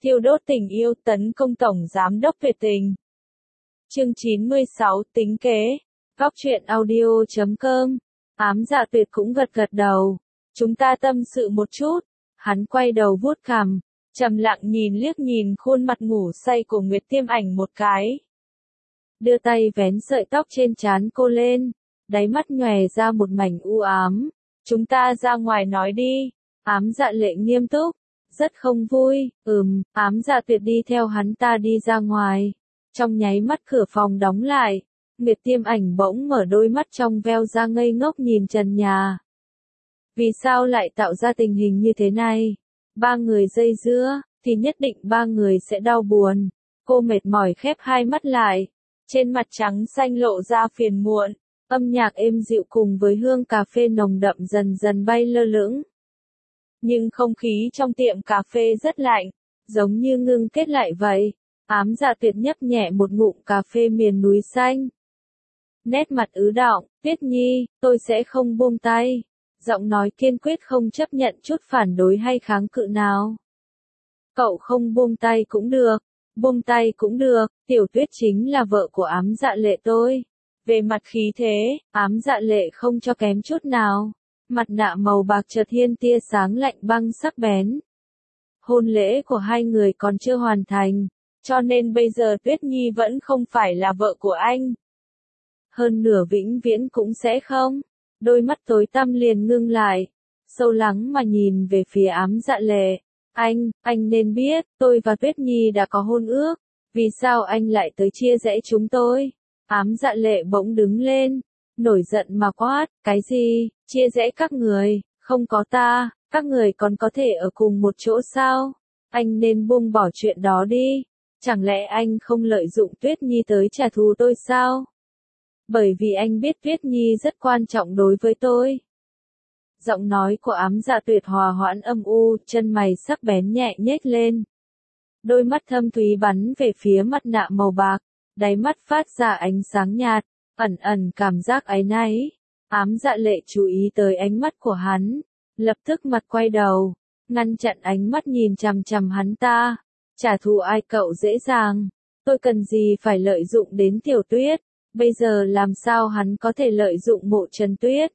Thiêu đốt tình yêu tấn công Tổng Giám đốc Việt Tình. Chương 96 tính kế. Góc truyện audio.com. Ám Dạ Tuyệt cũng gật gật đầu. Chúng ta tâm sự một chút. Hắn quay đầu vuốt cằm, trầm lặng liếc nhìn khuôn mặt ngủ say của Nguyệt Tiêm Ảnh một cái. Đưa tay vén sợi tóc trên trán cô lên, đáy mắt nhòe ra một mảnh u ám. Chúng ta ra ngoài nói đi. Ám Dạ Lệ nghiêm túc, rất không vui. Ám Dạ Tuyệt đi theo hắn ta đi ra ngoài. Trong nháy mắt cửa phòng đóng lại, Nguyệt Tiêm Ảnh bỗng mở đôi mắt trong veo ra ngây ngốc nhìn trần nhà. Vì sao lại tạo ra tình hình như thế này? Ba người dây dưa, thì nhất định ba người sẽ đau buồn. Cô mệt mỏi khép hai mắt lại, trên mặt trắng xanh lộ ra phiền muộn. Âm nhạc êm dịu cùng với hương cà phê nồng đậm dần dần bay lơ lửng. Nhưng không khí trong tiệm cà phê rất lạnh, giống như ngưng kết lại vậy. Ám Dạ Tuyệt nhấp nhẹ một ngụm cà phê miền núi xanh. Nét mặt ứ đọng, Tuyết Nhi, tôi sẽ không buông tay. Giọng nói kiên quyết không chấp nhận chút phản đối hay kháng cự nào. Cậu không buông tay cũng được, buông tay cũng được, Tiểu Tuyết chính là vợ của Ám Dạ Lệ tôi. Về mặt khí thế, Ám Dạ Lệ không cho kém chút nào. Mặt nạ màu bạc chợt hiên tia sáng lạnh băng sắc bén. Hôn lễ của hai người còn chưa hoàn thành, cho nên bây giờ Tuyết Nhi vẫn không phải là vợ của anh. Hơn nửa vĩnh viễn cũng sẽ không. Đôi mắt tối tăm liền ngưng lại, sâu lắng mà nhìn về phía Ám Dạ Lệ. Anh nên biết, tôi và Tuyết Nhi đã có hôn ước. Vì sao anh lại tới chia rẽ chúng tôi? Ám Dạ Lệ bỗng đứng lên, nổi giận mà quát, cái gì, chia rẽ các người, không có ta, các người còn có thể ở cùng một chỗ sao? Anh nên buông bỏ chuyện đó đi. Chẳng lẽ anh không lợi dụng Tuyết Nhi tới trả thù tôi sao? Bởi vì anh biết Tuyết Nhi rất quan trọng đối với tôi. Giọng nói của Ám Dạ Tuyệt hòa hoãn âm u, chân mày sắc bén nhẹ nhếch lên. Đôi mắt thâm thúy bắn về phía mặt nạ màu bạc, đáy mắt phát ra ánh sáng nhạt, ẩn ẩn cảm giác áy náy. Ám Dạ Lệ chú ý tới ánh mắt của hắn, lập tức mặt quay đầu, ngăn chặn ánh mắt nhìn chằm chằm hắn ta. Trả thù ai cậu dễ dàng, tôi cần gì phải lợi dụng đến Tiểu Tuyết, bây giờ làm sao hắn có thể lợi dụng Mộ Trần Tuyết?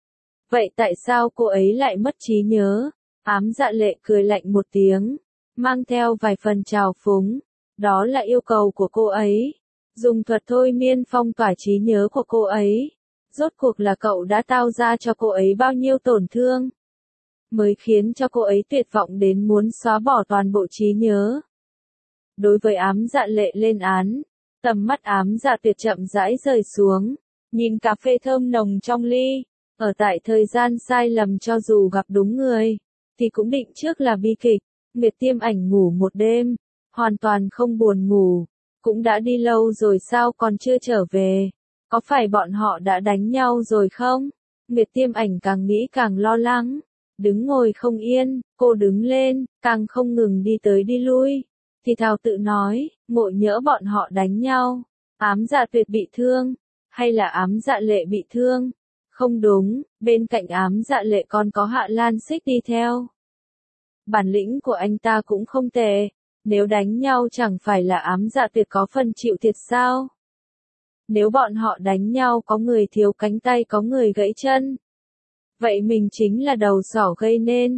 Vậy tại sao cô ấy lại mất trí nhớ? Ám Dạ Lệ cười lạnh một tiếng, mang theo vài phần trào phúng, đó là yêu cầu của cô ấy. Dùng thuật thôi miên phong tỏa trí nhớ của cô ấy. Rốt cuộc là cậu đã tạo ra cho cô ấy bao nhiêu tổn thương, mới khiến cho cô ấy tuyệt vọng đến muốn xóa bỏ toàn bộ trí nhớ. Đối với Ám Dạ Lệ lên án, tầm mắt Ám Dạ Tuyệt chậm rãi rời xuống, nhìn cà phê thơm nồng trong ly. Ở tại thời gian sai lầm cho dù gặp đúng người, thì cũng định trước là bi kịch. Nguyệt Tiêm Ảnh ngủ một đêm, hoàn toàn không buồn ngủ. Cũng đã đi lâu rồi sao còn chưa trở về? Có phải bọn họ đã đánh nhau rồi không? Nguyệt Tiêm Ảnh càng nghĩ càng lo lắng. Đứng ngồi không yên, cô đứng lên, càng không ngừng đi tới đi lui. Thì thào tự nói, ngộ nhỡ bọn họ đánh nhau. Ám Dạ Tuyệt bị thương, hay là Ám Dạ Lệ bị thương? Không đúng, bên cạnh Ám Dạ Lệ còn có Hạ Lan Xích đi theo. Bản lĩnh của anh ta cũng không tệ. Nếu đánh nhau chẳng phải là Ám Dạ Tuyệt có phần chịu thiệt sao? Nếu bọn họ đánh nhau có người thiếu cánh tay có người gãy chân, vậy mình chính là đầu sỏ gây nên.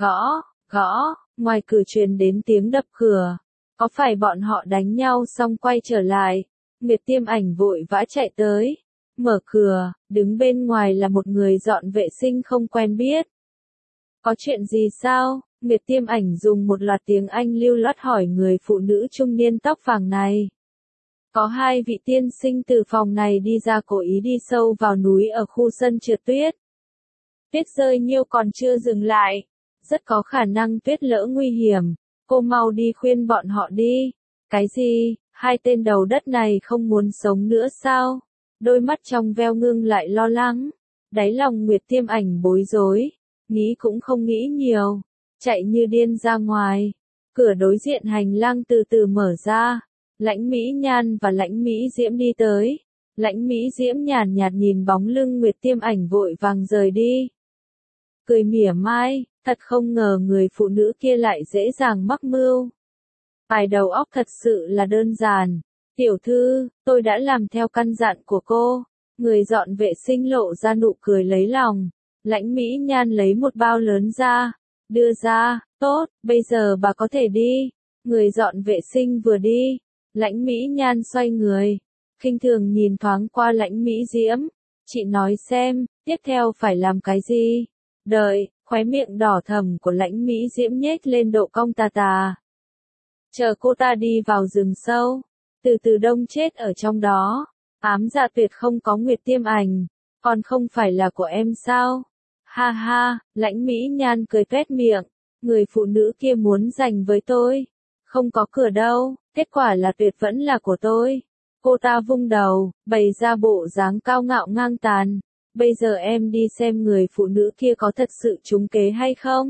Gõ, ngoài cửa truyền đến tiếng đập cửa. Có phải bọn họ đánh nhau xong quay trở lại? Nguyệt Tiêm Ảnh vội vã chạy tới, mở cửa, đứng bên ngoài là một người dọn vệ sinh không quen biết. Có chuyện gì sao? Nguyệt Tiêm Ảnh dùng một loạt tiếng Anh lưu loát hỏi người phụ nữ trung niên tóc vàng này. Có hai vị tiên sinh từ phòng này đi ra cố ý đi sâu vào núi ở khu sân trượt tuyết. Tuyết rơi nhiều còn chưa dừng lại. Rất có khả năng tuyết lỡ nguy hiểm. Cô mau đi khuyên bọn họ đi. Cái gì? Hai tên đầu đất này không muốn sống nữa sao? Đôi mắt trong veo ngưng lại lo lắng. Đáy lòng Nguyệt Tiêm Ảnh bối rối. Nghĩ cũng không nghĩ nhiều. Chạy như điên ra ngoài. Cửa đối diện hành lang từ từ mở ra. Lãnh Mỹ Nhan và Lãnh Mỹ Diễm đi tới. Lãnh Mỹ Diễm nhàn nhạt nhìn bóng lưng Nguyệt Tiêm Ảnh vội vàng rời đi. Cười mỉa mai, thật không ngờ người phụ nữ kia lại dễ dàng mắc mưu. Bài đầu óc thật sự là đơn giản. Tiểu thư, tôi đã làm theo căn dặn của cô. Người dọn vệ sinh lộ ra nụ cười lấy lòng. Lãnh Mỹ Nhan lấy một bao lớn ra, đưa ra, tốt, bây giờ bà có thể đi. Người dọn vệ sinh vừa đi, Lãnh Mỹ Nhan xoay người, khinh thường nhìn thoáng qua Lãnh Mỹ Diễm. Chị nói xem, tiếp theo phải làm cái gì? Đợi, khóe miệng đỏ thẫm của Lãnh Mỹ Diễm nhếch lên độ cong tà tà. Chờ cô ta đi vào rừng sâu, từ từ đông chết ở trong đó. Ám Dạ Tuyệt không có Nguyệt Tiêm Ảnh, còn không phải là của em sao? Ha ha, Lãnh Mỹ Nhan cười tuét miệng, người phụ nữ kia muốn giành với tôi. Không có cửa đâu, kết quả là Tuyệt vẫn là của tôi. Cô ta vung đầu, bày ra bộ dáng cao ngạo ngang tàn. Bây giờ em đi xem người phụ nữ kia có thật sự trúng kế hay không?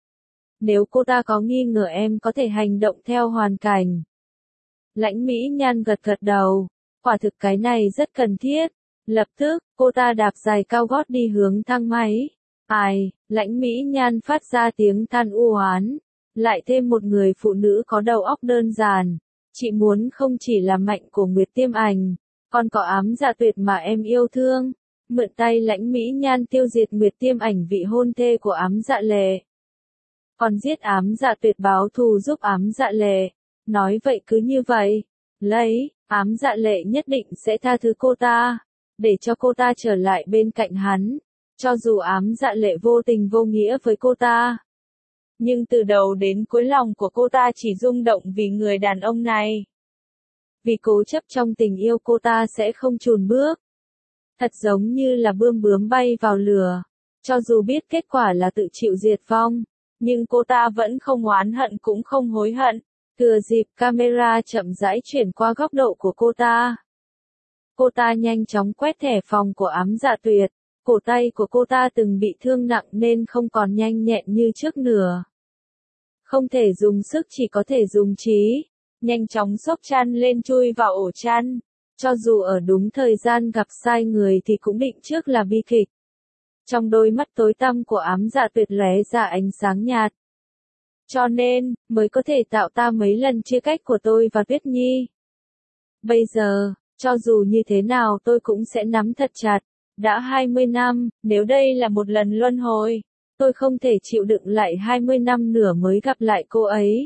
Nếu cô ta có nghi ngờ em có thể hành động theo hoàn cảnh. Lãnh Mỹ Nhan gật gật đầu, quả thực cái này rất cần thiết. Lập tức, cô ta đạp giày cao gót đi hướng thang máy. Ai, Lãnh Mỹ Nhan phát ra tiếng than u oán. Lại thêm một người phụ nữ có đầu óc đơn giản. Chị muốn không chỉ là mạnh của Nguyệt Tiêm Ảnh, còn có Ám Dạ Tuyệt mà em yêu thương. Mượn tay Lãnh Mỹ Nhan tiêu diệt Nguyệt Tiêm Ảnh vị hôn thê của Ám Dạ Lệ. Còn giết Ám Dạ Tuyệt báo thù giúp Ám Dạ Lệ. Nói vậy cứ như vậy, Ám Dạ Lệ nhất định sẽ tha thứ cô ta, để cho cô ta trở lại bên cạnh hắn. Cho dù Ám Dạ Lệ vô tình vô nghĩa với cô ta, nhưng từ đầu đến cuối lòng của cô ta chỉ rung động vì người đàn ông này. Vì cố chấp trong tình yêu cô ta sẽ không chùn bước. Thật giống như là bướm bay vào lửa. Cho dù biết kết quả là tự chịu diệt vong, nhưng cô ta vẫn không oán hận cũng không hối hận. Thừa dịp camera chậm rãi chuyển qua góc độ của cô ta. Cô ta nhanh chóng quét thẻ phòng của Ám Dạ Tuyệt. Cổ tay của cô ta từng bị thương nặng nên không còn nhanh nhẹn như trước nữa. Không thể dùng sức chỉ có thể dùng trí. Nhanh chóng xốc chăn lên chui vào ổ chăn. Cho dù ở đúng thời gian gặp sai người thì cũng định trước là bi kịch. Trong đôi mắt tối tăm của Ám Dạ Tuyệt lóe ra ánh sáng nhạt. Cho nên, mới có thể tạo ta mấy lần chia cách của tôi và Tuyết Nhi. Bây giờ, cho dù như thế nào tôi cũng sẽ nắm thật chặt. Đã 20 năm, nếu đây là một lần luân hồi, tôi không thể chịu đựng lại 20 năm nữa mới gặp lại cô ấy.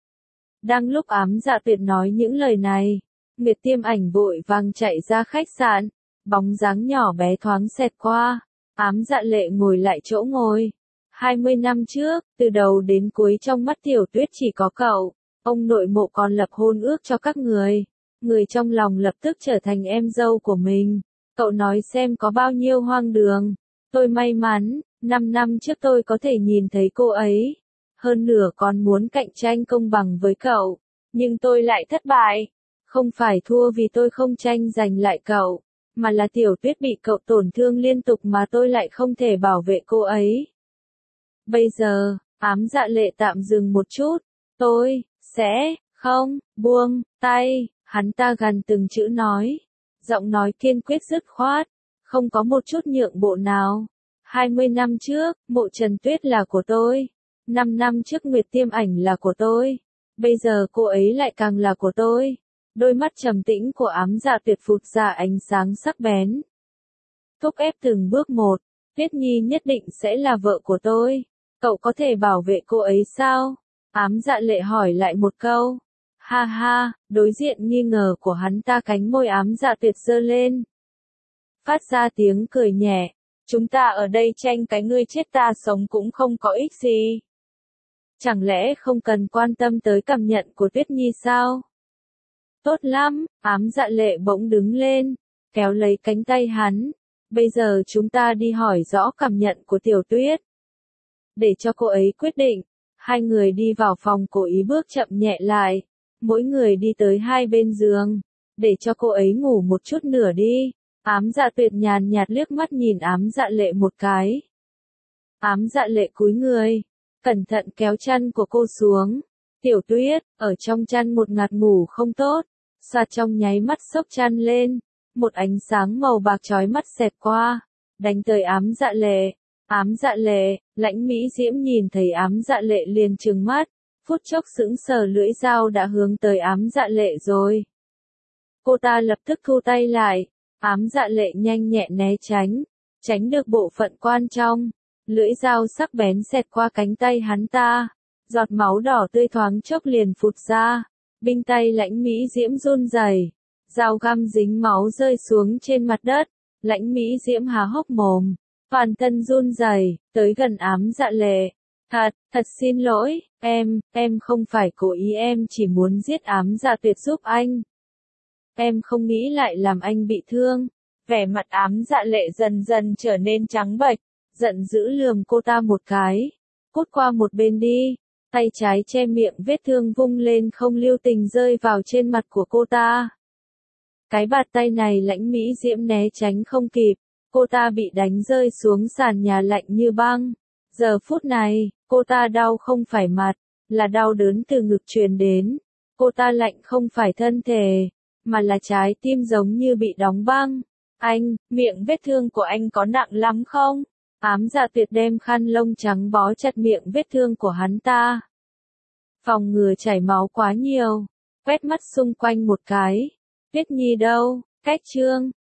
Đang lúc Ám Dạ Tuyệt nói những lời này, Nguyệt Tiêm Ảnh vội vàng chạy ra khách sạn, bóng dáng nhỏ bé thoáng xẹt qua. Ám Dạ Lệ ngồi lại chỗ ngồi. 20 năm trước, từ đầu đến cuối trong mắt Tiểu Tuyết chỉ có cậu. Ông nội mộ còn lập hôn ước cho các người. Người trong lòng lập tức trở thành em dâu của mình. Cậu nói xem có bao nhiêu hoang đường. Tôi may mắn, 5 năm trước tôi có thể nhìn thấy cô ấy. Hơn nữa còn muốn cạnh tranh công bằng với cậu. Nhưng tôi lại thất bại. Không phải thua vì tôi không tranh giành lại cậu, mà là Tiểu Tuyết bị cậu tổn thương liên tục mà tôi lại không thể bảo vệ cô ấy. Bây giờ, Ám Dạ Lệ tạm dừng một chút. Tôi sẽ không buông tay. Hắn ta gần từng chữ nói. Giọng nói kiên quyết dứt khoát. Không có một chút nhượng bộ nào. 20 năm trước, mộ Trần Tuyết là của tôi. 5 năm trước Nguyệt Tiêm Ảnh là của tôi. Bây giờ cô ấy lại càng là của tôi. Đôi mắt trầm tĩnh của Ám Dạ Tuyệt phụt ra ánh sáng sắc bén. Thúc ép từng bước một. Tuyết Nhi nhất định sẽ là vợ của tôi. Cậu có thể bảo vệ cô ấy sao? Ám Dạ Lệ hỏi lại một câu. Ha ha, đối diện nghi ngờ của hắn ta cánh môi Ám Dạ Tuyệt giơ lên. Phát ra tiếng cười nhẹ. Chúng ta ở đây tranh cái ngươi chết ta sống cũng không có ích gì. Chẳng lẽ không cần quan tâm tới cảm nhận của Tuyết Nhi sao? Tốt lắm, Ám Dạ Lệ bỗng đứng lên, kéo lấy cánh tay hắn. Bây giờ chúng ta đi hỏi rõ cảm nhận của Tiểu Tuyết. Để cho cô ấy quyết định. Hai người đi vào phòng cố ý bước chậm nhẹ lại. Mỗi người đi tới hai bên giường. Để cho cô ấy ngủ một chút nữa đi. Ám Dạ Tuyệt nhàn nhạt liếc mắt nhìn Ám Dạ Lệ một cái. Ám Dạ Lệ cúi người. Cẩn thận kéo chăn của cô xuống. Tiểu Tuyết, ở trong chăn một ngạt ngủ không tốt. Soạt trong nháy mắt xốc chăn lên. Một ánh sáng màu bạc chói mắt xẹt qua. Đánh tới Ám Dạ Lệ. Ám Dạ Lệ, Lãnh Mỹ Diễm nhìn thấy Ám Dạ Lệ liền trừng mắt. Phút chốc sững sờ, lưỡi dao đã hướng tới Ám Dạ Lệ rồi. Cô ta lập tức thu tay lại, Ám Dạ Lệ nhanh nhẹn né tránh, tránh được bộ phận quan trong. Lưỡi dao sắc bén xẹt qua cánh tay hắn ta, giọt máu đỏ tươi thoáng chốc liền phụt ra. Binh tay Lãnh Mỹ Diễm run rẩy, dao găm dính máu rơi xuống trên mặt đất. Lãnh Mỹ Diễm há hốc mồm, toàn thân run rẩy, tới gần Ám Dạ Lệ. Thật xin lỗi, em không phải cố ý, em chỉ muốn giết Ám Dạ Tuyệt giúp anh. Em không nghĩ lại làm anh bị thương. Vẻ mặt Ám Dạ Lệ dần dần trở nên trắng bệch, giận dữ lườm cô ta một cái. Cút qua một bên đi, tay trái che miệng vết thương vung lên không lưu tình rơi vào trên mặt của cô ta. Cái bạt tay này Lãnh Mỹ Diễm né tránh không kịp, cô ta bị đánh rơi xuống sàn nhà lạnh như băng. Giờ phút này, cô ta đau không phải mặt, là đau đớn từ ngực truyền đến. Cô ta lạnh không phải thân thể, mà là trái tim giống như bị đóng băng. Anh, miệng vết thương của anh có nặng lắm không? Ám Dạ Tuyệt đem khăn lông trắng bó chặt miệng vết thương của hắn ta. Phòng ngừa chảy máu quá nhiều, quét mắt xung quanh một cái. Tuyết Nhi đâu? Cách chương